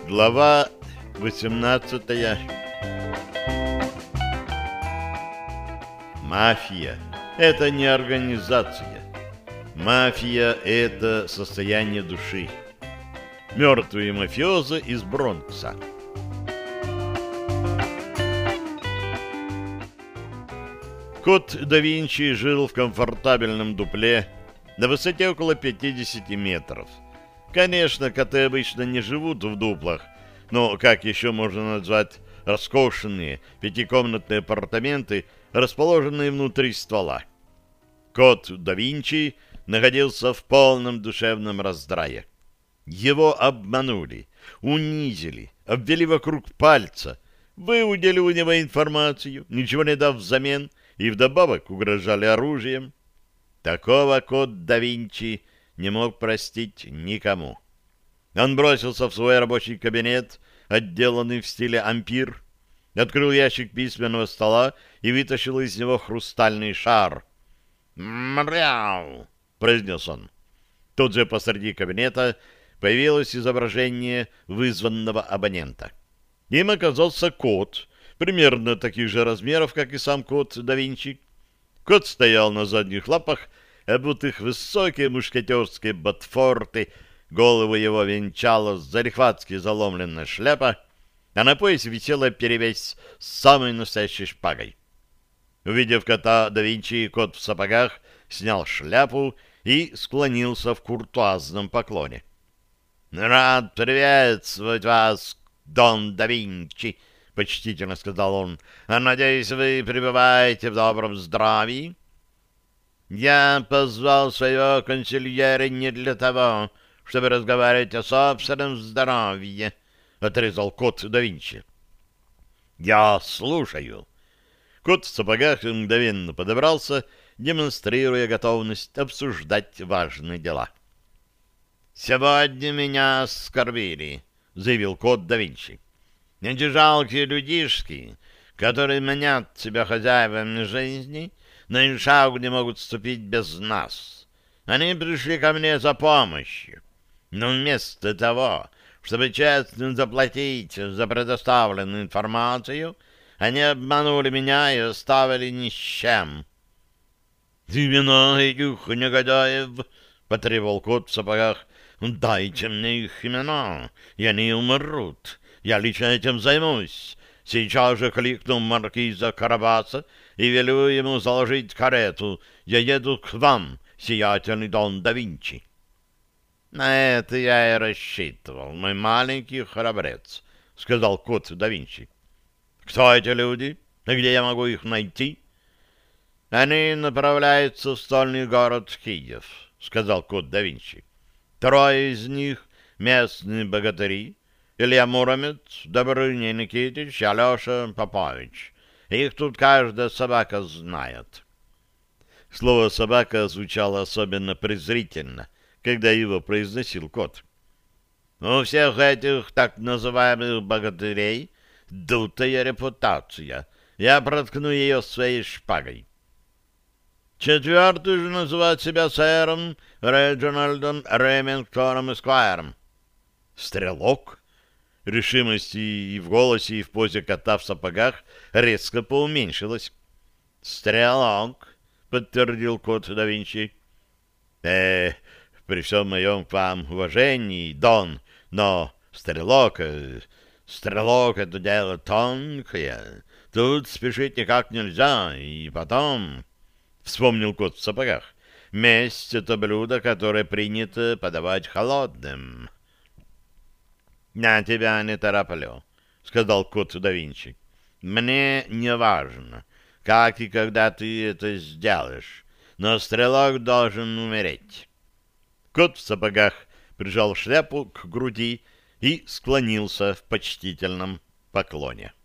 Глава 18. Мафия — это не организация. Мафия — это состояние души. Мертвые мафиозы из Бронкса. Код да Винчи жил в комфортабельном дупле на высоте около 50 метров. Конечно, коты обычно не живут в дуплах, но как еще можно назвать роскошные пятикомнатные апартаменты, расположенные внутри ствола? Код да Винчи находился в полном душевном раздрае. Его обманули, унизили, обвели вокруг пальца, выудили у него информацию, ничего не дав взамен, и вдобавок угрожали оружием. Такого код да Винчи не мог простить никому. Он бросился в свой рабочий кабинет, отделанный в стиле ампир, открыл ящик письменного стола и вытащил из него хрустальный шар. «Мряу!» — произнес он. Тут же посреди кабинета появилось изображение вызванного абонента. Им оказался кот, примерно таких же размеров, как и сам код да Винчи. Кот стоял на задних лапах, обутых в высокие мушкетерские ботфорты, голову его венчала залихватски заломленная шляпа, а на поясе висела перевязь с самой настоящей шпагой. Увидев кота да Винчи, кот в сапогах снял шляпу и склонился в куртуазном поклоне. — Рад приветствовать вас, Дон да Винчи, — почтительно сказал он. — Надеюсь, вы пребываете в добром здравии? — Я позвал своего консильера не для того, чтобы разговаривать о собственном здоровье, — отрезал кот да Винчи. — Я слушаю. Кот в сапогах мгновенно подобрался, демонстрируя готовность обсуждать важные дела. — Сегодня меня оскорбили, — заявил кот да Винчи. — Эти жалкие людишки, которые манят себя хозяевами жизни, на и шагу не могут ступить без нас. Они пришли ко мне за помощью. Но вместо того, чтобы честно заплатить за предоставленную информацию, они обманули меня и оставили ни с чем. — Имена этих негодяев, — потребовал кот в сапогах, — дайте мне их имена, и они умрут. Я лично этим займусь. Сейчас же кликну маркиза Карабаса и велю ему заложить карету. Я еду к вам, сиятельный Дон да Винчи. — На это я и рассчитывал, мой маленький храбрец, — сказал кот да Винчи. — Кто эти люди? И где я могу их найти? — Они направляются в стольный город Киев, — сказал кот да Винчи. — Трое из них — местные богатыри. Илья Муромец, Добрыня Никитич и Алеша Попович. Их тут каждая собака знает. Слово «собака» звучало особенно презрительно, когда его произносил кот. У всех этих так называемых богатырей дутая репутация. Я проткну ее своей шпагой. Четвертый же называет себя сэром Реджинальдом Ремингтоном Эсквайром. Стрелок? Решимость и в голосе, и в позе кота в сапогах резко поуменьшилась. «Стрелок», — подтвердил кот да Винчи. При всем моем к вам уважении, Дон, но стрелок — это дело тонкое. Тут спешить никак нельзя. И потом, — вспомнил кот в сапогах, — месть — это блюдо, которое принято подавать холодным». «Я тебя не тороплю», — сказал кот да Винчи. «Мне не важно, как и когда ты это сделаешь, но стрелок должен умереть». Кот в сапогах прижал шляпу к груди и склонился в почтительном поклоне.